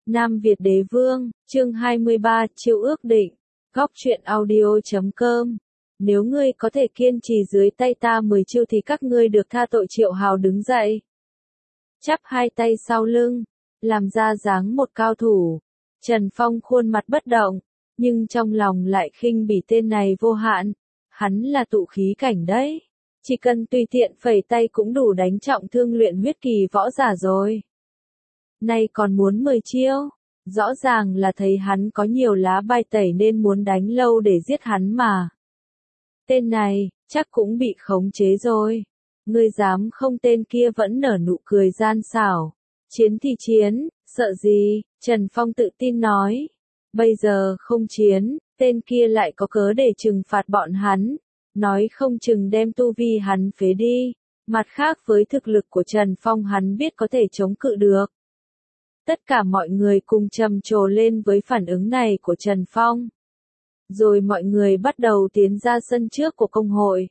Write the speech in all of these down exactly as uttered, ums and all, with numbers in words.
Nam Việt Đế Vương, chương hai mươi ba, chiêu ước định. Góc truyện audio chấm com. Nếu ngươi có thể kiên trì dưới tay ta mười chiêu thì các ngươi được tha tội. Triệu Hào đứng dậy, chắp hai tay sau lưng, làm ra dáng một cao thủ. Trần Phong khuôn mặt bất động, nhưng trong lòng lại khinh bỉ tên này vô hạn. Hắn là tụ khí cảnh đấy, chỉ cần tùy tiện phẩy tay cũng đủ đánh trọng thương luyện huyết kỳ võ giả rồi. Nay còn muốn mười chiêu, rõ ràng là thấy hắn có nhiều lá bài tẩy nên muốn đánh lâu để giết hắn mà. Tên này, chắc cũng bị khống chế rồi. Ngươi dám không? Tên kia vẫn nở nụ cười gian xảo. Chiến thì chiến, sợ gì? Trần Phong tự tin nói. Bây giờ không chiến, tên kia lại có cớ để trừng phạt bọn hắn. Nói không chừng đem tu vi hắn phế đi. Mặt khác với thực lực của Trần Phong hắn biết có thể chống cự được. Tất cả mọi người cùng trầm trồ lên với phản ứng này của Trần Phong. Rồi mọi người bắt đầu tiến ra sân trước của công hội.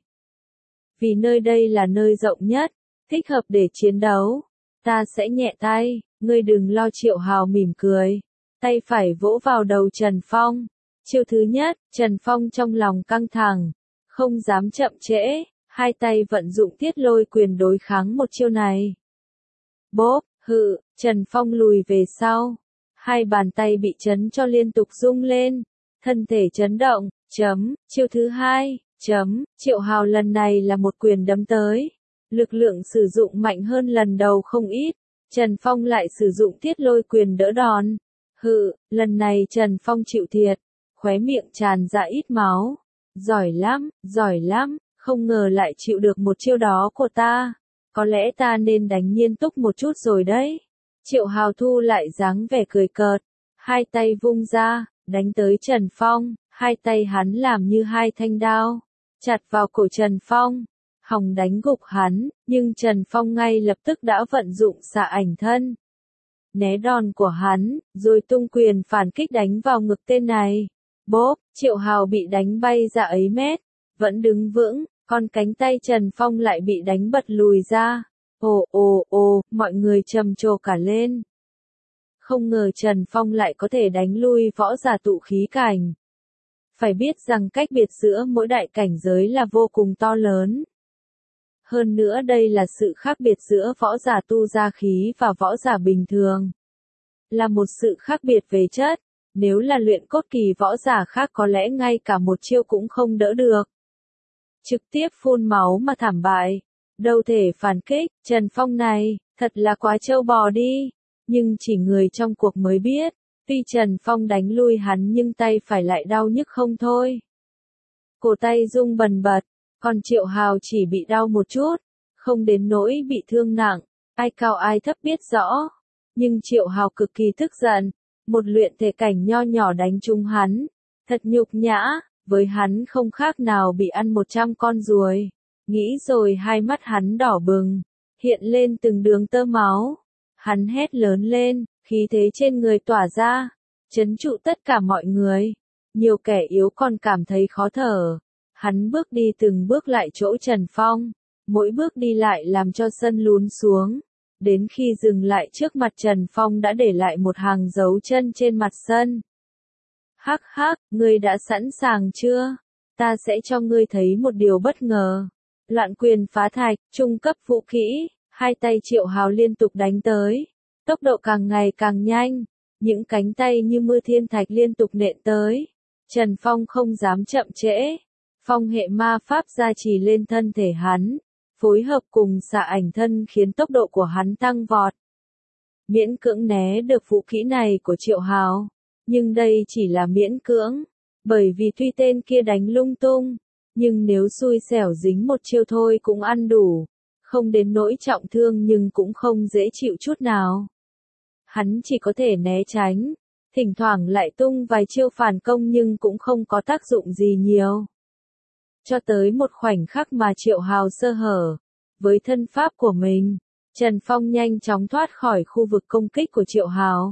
Vì nơi đây là nơi rộng nhất, thích hợp để chiến đấu. Ta sẽ nhẹ tay, ngươi đừng lo. Triệu Hào mỉm cười. Tay phải vỗ vào đầu Trần Phong. Chiêu thứ nhất, Trần Phong trong lòng căng thẳng. Không dám chậm trễ, hai tay vận dụng Tiết Lôi Quyền đối kháng một chiêu này. Bốp, hự, Trần Phong lùi về sau. Hai bàn tay bị chấn cho liên tục rung lên. Thân thể chấn động, chấm, chiêu thứ hai, chấm, Triệu Hào lần này là một quyền đấm tới. Lực lượng sử dụng mạnh hơn lần đầu không ít. Trần Phong lại sử dụng Tiết Lôi Quyền đỡ đòn. Hự, lần này Trần Phong chịu thiệt. Khóe miệng tràn ra ít máu. Giỏi lắm, giỏi lắm, không ngờ lại chịu được một chiêu đó của ta. Có lẽ ta nên đánh nghiêm túc một chút rồi đấy. Triệu Hào thu lại dáng vẻ cười cợt. Hai tay vung ra, đánh tới Trần Phong. Hai tay hắn làm như hai thanh đao. Chặt vào cổ Trần Phong. Hòng đánh gục hắn, nhưng Trần Phong ngay lập tức đã vận dụng xạ ảnh thân. Né đòn của hắn, rồi tung quyền phản kích đánh vào ngực tên này. Bốp, Triệu Hào bị đánh bay ra ấy mét. Vẫn đứng vững, còn cánh tay Trần Phong lại bị đánh bật lùi ra. Ồ ồ ồ, mọi người trầm trồ cả lên. Không ngờ Trần Phong lại có thể đánh lui võ giả tụ khí cảnh. Phải biết rằng cách biệt giữa mỗi đại cảnh giới là vô cùng to lớn. Hơn nữa đây là sự khác biệt giữa võ giả tu gia khí và võ giả bình thường. Là một sự khác biệt về chất, nếu là luyện cốt kỳ võ giả khác có lẽ ngay cả một chiêu cũng không đỡ được. Trực tiếp phun máu mà thảm bại. Đâu thể phản kích, Trần Phong này, thật là quá trâu bò đi. Nhưng chỉ người trong cuộc mới biết, tuy Trần Phong đánh lui hắn nhưng tay phải lại đau nhức không thôi. Cổ tay rung bần bật, còn Triệu Hào chỉ bị đau một chút, không đến nỗi bị thương nặng, ai cao ai thấp biết rõ. Nhưng Triệu Hào cực kỳ tức giận, một luyện thể cảnh nho nhỏ đánh trúng hắn, thật nhục nhã, với hắn không khác nào bị ăn một trăm con ruồi. Nghĩ rồi hai mắt hắn đỏ bừng, hiện lên từng đường tơ máu. Hắn hét lớn lên, khí thế trên người tỏa ra, trấn trụ tất cả mọi người. Nhiều kẻ yếu còn cảm thấy khó thở. Hắn bước đi từng bước lại chỗ Trần Phong, mỗi bước đi lại làm cho sân lún xuống. Đến khi dừng lại trước mặt Trần Phong đã để lại một hàng dấu chân trên mặt sân. Hắc hắc, ngươi đã sẵn sàng chưa? Ta sẽ cho ngươi thấy một điều bất ngờ. Loạn quyền phá thạch, trung cấp vũ kỹ, hai tay Triệu Hào liên tục đánh tới. Tốc độ càng ngày càng nhanh, những cánh tay như mưa thiên thạch liên tục nện tới. Trần Phong không dám chậm trễ. Phong hệ ma pháp gia trì lên thân thể hắn, phối hợp cùng xạ ảnh thân khiến tốc độ của hắn tăng vọt. Miễn cưỡng né được vũ kỹ này của Triệu Hào, nhưng đây chỉ là miễn cưỡng, bởi vì tuy tên kia đánh lung tung, nhưng nếu xui xẻo dính một chiêu thôi cũng ăn đủ, không đến nỗi trọng thương nhưng cũng không dễ chịu chút nào. Hắn chỉ có thể né tránh, thỉnh thoảng lại tung vài chiêu phản công nhưng cũng không có tác dụng gì nhiều. Cho tới một khoảnh khắc mà Triệu Hào sơ hở, với thân pháp của mình, Trần Phong nhanh chóng thoát khỏi khu vực công kích của Triệu Hào.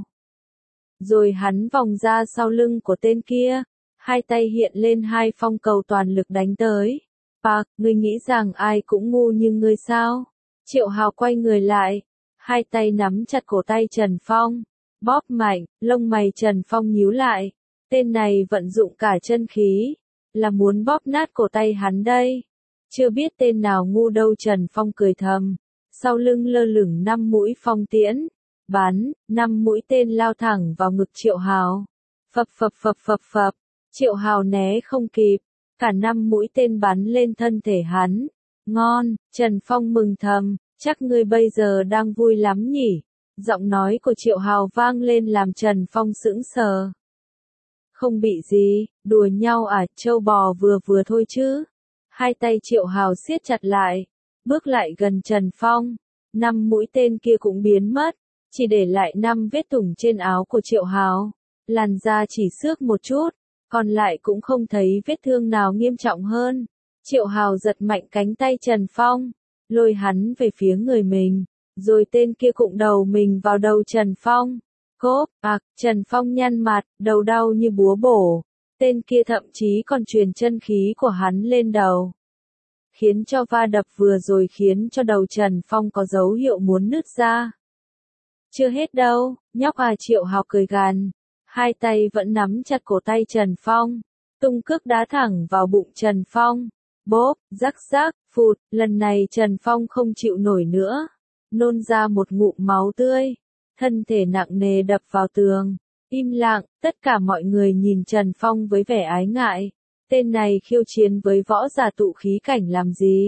Rồi hắn vòng ra sau lưng của tên kia, hai tay hiện lên hai phong cầu toàn lực đánh tới. Bạc, ngươi nghĩ rằng ai cũng ngu như ngươi sao? Triệu Hào quay người lại, hai tay nắm chặt cổ tay Trần Phong. Bóp mạnh, lông mày Trần Phong nhíu lại. Tên này vận dụng cả chân khí, là muốn bóp nát cổ tay hắn đây. Chưa biết tên nào ngu đâu, Trần Phong cười thầm. Sau lưng lơ lửng năm mũi phong tiễn. Bắn, năm mũi tên lao thẳng vào ngực Triệu Hào. Phập phập phập phập phập, Triệu Hào né không kịp. Cả năm mũi tên bắn lên thân thể hắn. Ngon, Trần Phong mừng thầm, chắc ngươi bây giờ đang vui lắm nhỉ. Giọng nói của Triệu Hào vang lên làm Trần Phong sững sờ. Không bị gì, đùa nhau à, trâu bò vừa vừa thôi chứ. Hai tay Triệu Hào siết chặt lại, bước lại gần Trần Phong. Năm mũi tên kia cũng biến mất, chỉ để lại năm vết thủng trên áo của Triệu Hào. Làn da chỉ xước một chút, còn lại cũng không thấy vết thương nào nghiêm trọng hơn. Triệu Hào giật mạnh cánh tay Trần Phong, lôi hắn về phía người mình, rồi tên kia cụng đầu mình vào đầu Trần Phong. Cốp, ạc, Trần Phong nhăn mặt, đầu đau như búa bổ. Tên kia thậm chí còn truyền chân khí của hắn lên đầu. Khiến cho va đập vừa rồi khiến cho đầu Trần Phong có dấu hiệu muốn nứt ra. Chưa hết đâu, nhóc à, Triệu Hào cười gằn. Hai tay vẫn nắm chặt cổ tay Trần Phong. Tung cước đá thẳng vào bụng Trần Phong. Bốp, rắc rắc, phụt, lần này Trần Phong không chịu nổi nữa. Nôn ra một ngụm máu tươi. Thân thể nặng nề đập vào tường. Im lặng, tất cả mọi người nhìn Trần Phong với vẻ ái ngại. Tên này khiêu chiến với võ giả tụ khí cảnh làm gì?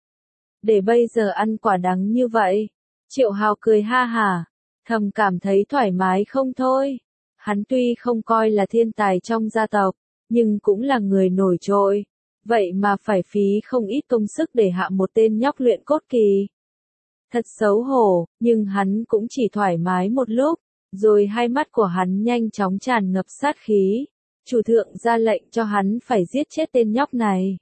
Để bây giờ ăn quả đắng như vậy. Triệu Hào cười ha hả, thầm cảm thấy thoải mái không thôi. Hắn tuy không coi là thiên tài trong gia tộc, nhưng cũng là người nổi trội. Vậy mà phải phí không ít công sức để hạ một tên nhóc luyện cốt kỳ. Thật xấu hổ, nhưng hắn cũng chỉ thoải mái một lúc, rồi hai mắt của hắn nhanh chóng tràn ngập sát khí. Chủ thượng ra lệnh cho hắn phải giết chết tên nhóc này.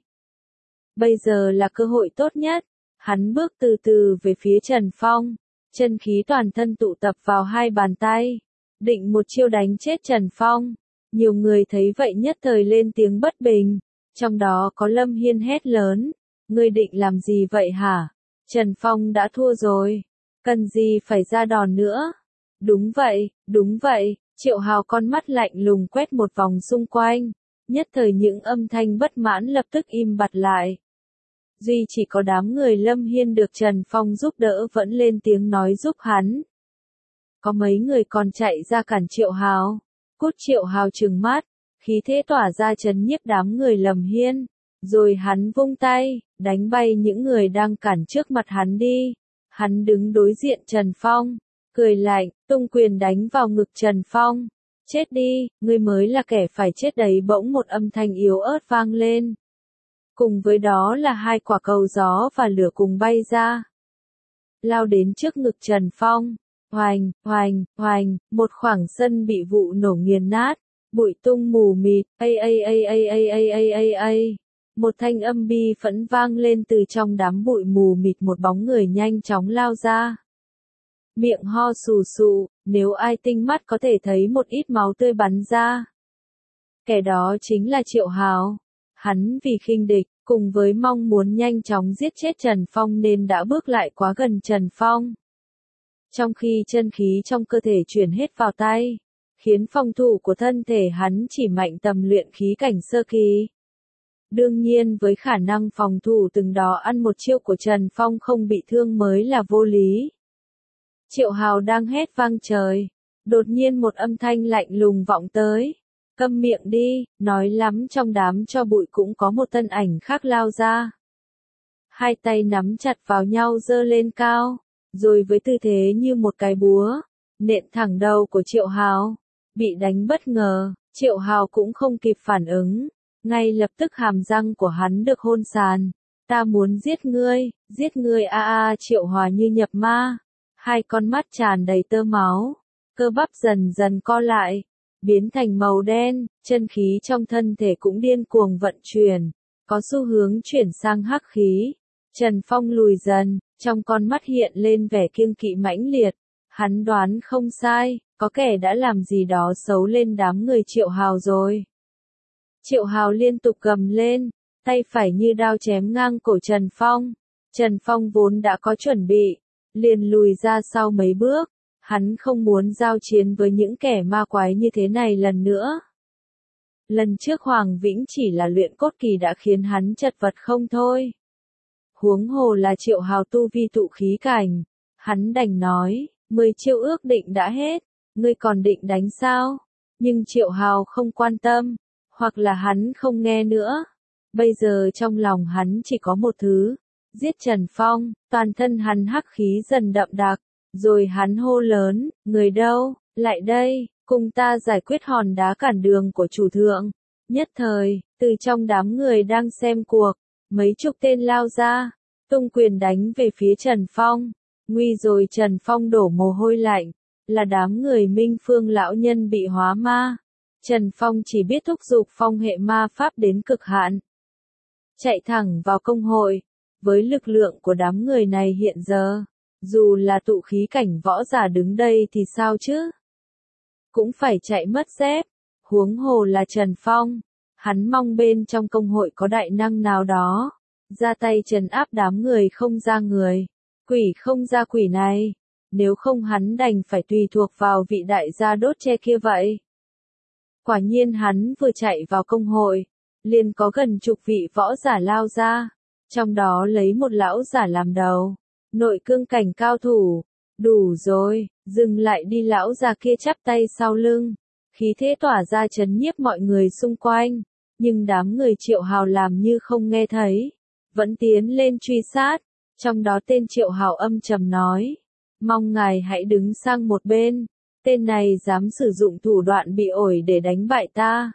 Bây giờ là cơ hội tốt nhất. Hắn bước từ từ về phía Trần Phong, chân khí toàn thân tụ tập vào hai bàn tay, định một chiêu đánh chết Trần Phong. Nhiều người thấy vậy nhất thời lên tiếng bất bình, trong đó có Lâm Hiên hét lớn, ngươi định làm gì vậy hả? Trần Phong đã thua rồi, cần gì phải ra đòn nữa? Đúng vậy, đúng vậy, Triệu Hào con mắt lạnh lùng quét một vòng xung quanh, nhất thời những âm thanh bất mãn lập tức im bặt lại. Duy chỉ có đám người Lâm Hiên được Trần Phong giúp đỡ vẫn lên tiếng nói giúp hắn. Có mấy người còn chạy ra cản Triệu Hào. Cút, Triệu Hào trừng mắt, khí thế tỏa ra trấn nhiếp đám người Lâm Hiên. Rồi hắn vung tay, đánh bay những người đang cản trước mặt hắn đi. Hắn đứng đối diện Trần Phong, cười lạnh, tung quyền đánh vào ngực Trần Phong. Chết đi, ngươi mới là kẻ phải chết đấy. Bỗng một âm thanh yếu ớt vang lên. Cùng với đó là hai quả cầu gió và lửa cùng bay ra. Lao đến trước ngực Trần Phong. Hoành, hoành, hoành, một khoảng sân bị vụ nổ nghiền nát. Bụi tung mù mịt, ây ây ây ây ây ây ây ây ây. Một thanh âm bi phẫn vang lên từ trong đám bụi mù mịt, một bóng người nhanh chóng lao ra. Miệng ho sù sụ, nếu ai tinh mắt có thể thấy một ít máu tươi bắn ra. Kẻ đó chính là Triệu Hào. Hắn vì khinh địch, cùng với mong muốn nhanh chóng giết chết Trần Phong nên đã bước lại quá gần Trần Phong. Trong khi chân khí trong cơ thể chuyển hết vào tay, khiến phòng thủ của thân thể hắn chỉ mạnh tầm luyện khí cảnh sơ kỳ. Đương nhiên với khả năng phòng thủ từng đó, ăn một chiêu của Trần Phong không bị thương mới là vô lý. Triệu Hào đang hét vang trời, đột nhiên một âm thanh lạnh lùng vọng tới. Câm miệng đi, nói lắm. Trong đám cho bụi cũng có một thân ảnh khác lao ra. Hai tay nắm chặt vào nhau giơ lên cao, rồi với tư thế như một cái búa, nện thẳng đầu của Triệu Hào. Bị đánh bất ngờ, Triệu Hào cũng không kịp phản ứng, ngay lập tức hàm răng của hắn được hôn sàn. Ta muốn giết ngươi, giết ngươi a a. Triệu Hòa như nhập ma, hai con mắt tràn đầy tơ máu, cơ bắp dần dần co lại, biến thành màu đen, chân khí trong thân thể cũng điên cuồng vận chuyển, có xu hướng chuyển sang hắc khí. Trần Phong lùi dần, trong con mắt hiện lên vẻ kiêng kỵ mãnh liệt. Hắn đoán không sai, có kẻ đã làm gì đó xấu lên đám người Triệu Hào rồi. Triệu Hào liên tục gầm lên, tay phải như đao chém ngang cổ Trần Phong. Trần Phong vốn đã có chuẩn bị, liền lùi ra sau mấy bước, Hắn không muốn giao chiến với những kẻ ma quái như thế này lần nữa. Lần trước Hoàng Vĩnh chỉ là luyện cốt kỳ đã khiến hắn chật vật không thôi. Huống hồ là Triệu Hào tu vi tụ khí cảnh. Hắn đành nói, mười chiêu ước định đã hết, ngươi còn định đánh sao? Nhưng Triệu Hào không quan tâm, hoặc là hắn không nghe nữa. Bây giờ trong lòng hắn chỉ có một thứ, giết Trần Phong, toàn thân hắn hắc khí dần đậm đặc, rồi hắn hô lớn, người đâu, lại đây, cùng ta giải quyết hòn đá cản đường của chủ thượng. Nhất thời, từ trong đám người đang xem cuộc, mấy chục tên lao ra, tung quyền đánh về phía Trần Phong. Nguy rồi Trần Phong đổ mồ hôi lạnh, là đám người Minh Phương lão nhân bị hóa ma. Trần Phong chỉ biết thúc giục phong hệ ma pháp đến cực hạn. Chạy thẳng vào công hội, với lực lượng của đám người này hiện giờ, dù là tụ khí cảnh võ giả đứng đây thì sao chứ? Cũng phải chạy mất dép, huống hồ là Trần Phong. Hắn mong bên trong công hội có đại năng nào đó, ra tay trấn áp đám người không ra người, quỷ không ra quỷ này, nếu không hắn đành phải tùy thuộc vào vị đại gia đốt tre kia vậy. Quả nhiên hắn vừa chạy vào công hội, liền có gần chục vị võ giả lao ra, trong đó lấy một lão giả làm đầu, nội cương cảnh cao thủ. Đủ rồi, dừng lại đi, lão già kia chắp tay sau lưng, khí thế tỏa ra chấn nhiếp mọi người xung quanh, nhưng đám người Triệu Hào làm như không nghe thấy, vẫn tiến lên truy sát, trong đó tên Triệu Hào âm trầm nói, mong ngài hãy đứng sang một bên, tên này dám sử dụng thủ đoạn bị ổi để đánh bại ta.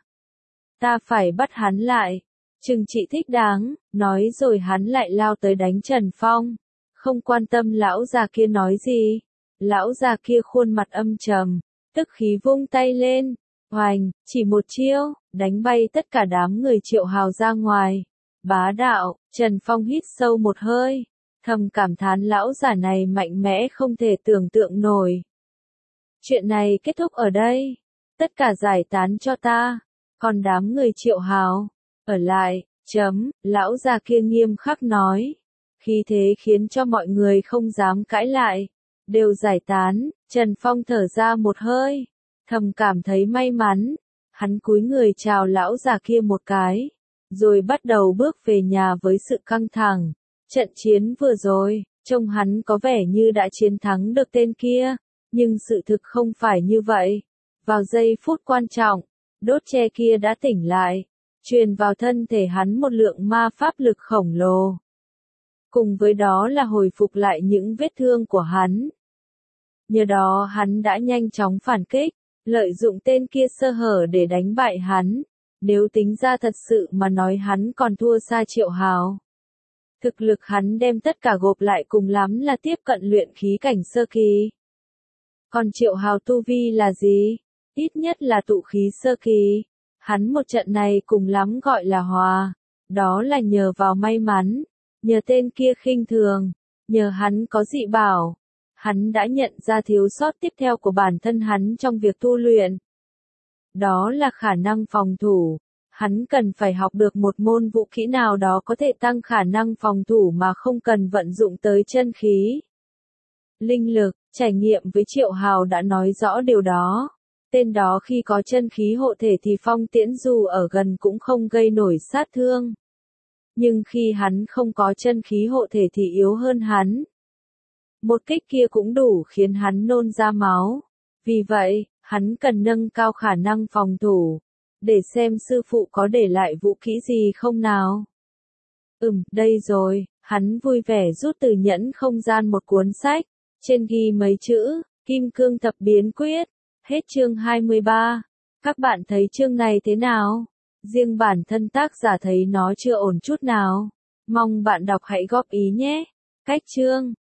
Ta phải bắt hắn lại, trừng trị thích đáng, nói rồi hắn lại lao tới đánh Trần Phong. Không quan tâm lão già kia nói gì, lão già kia khuôn mặt âm trầm, tức khí vung tay lên, hoành, chỉ một chiêu, đánh bay tất cả đám người Triệu Hào ra ngoài. Bá đạo, Trần Phong hít sâu một hơi, thầm cảm thán lão già này mạnh mẽ không thể tưởng tượng nổi. Chuyện này kết thúc ở đây, tất cả giải tán cho ta, còn đám người Triệu Hào, ở lại, chấm, lão già kia nghiêm khắc nói. Khí thế khiến cho mọi người không dám cãi lại, đều giải tán. Trần Phong thở ra một hơi, thầm cảm thấy may mắn, hắn cúi người chào lão già kia một cái, rồi bắt đầu bước về nhà với sự căng thẳng. Trận chiến vừa rồi, trông hắn có vẻ như đã chiến thắng được tên kia, nhưng sự thực không phải như vậy. Vào giây phút quan trọng, đốt tre kia đã tỉnh lại, truyền vào thân thể hắn một lượng ma pháp lực khổng lồ. Cùng với đó là hồi phục lại những vết thương của hắn. Nhờ đó hắn đã nhanh chóng phản kích, lợi dụng tên kia sơ hở để đánh bại hắn. Nếu tính ra thật sự mà nói hắn còn thua xa Triệu Hào. Thực lực hắn đem tất cả gộp lại cùng lắm là tiếp cận luyện khí cảnh sơ kỳ. Còn Triệu Hào tu vi là gì? Ít nhất là tụ khí sơ kỳ. Hắn một trận này cùng lắm gọi là hòa. Đó là nhờ vào may mắn. Nhờ tên kia khinh thường, nhờ hắn có dị bảo, hắn đã nhận ra thiếu sót tiếp theo của bản thân hắn trong việc tu luyện. Đó là khả năng phòng thủ, hắn cần phải học được một môn vũ kỹ nào đó có thể tăng khả năng phòng thủ mà không cần vận dụng tới chân khí. Linh lực, trải nghiệm với Triệu Hào đã nói rõ điều đó. Tên đó khi có chân khí hộ thể thì phong tiễn dù ở gần cũng không gây nổi sát thương. Nhưng khi hắn không có chân khí hộ thể thì yếu hơn hắn. Một kích kia cũng đủ khiến hắn nôn ra máu. Vì vậy, hắn cần nâng cao khả năng phòng thủ. Để xem sư phụ có để lại vũ kỹ gì không nào. Ừm, đây rồi, hắn vui vẻ rút từ nhẫn không gian một cuốn sách. Trên ghi mấy chữ, Kim Cương Thập Biến Quyết. Hết chương hai mươi ba. Các bạn thấy chương này thế nào? Riêng bản thân tác giả thấy nó chưa ổn chút nào. Mong bạn đọc hãy góp ý nhé. Cách chương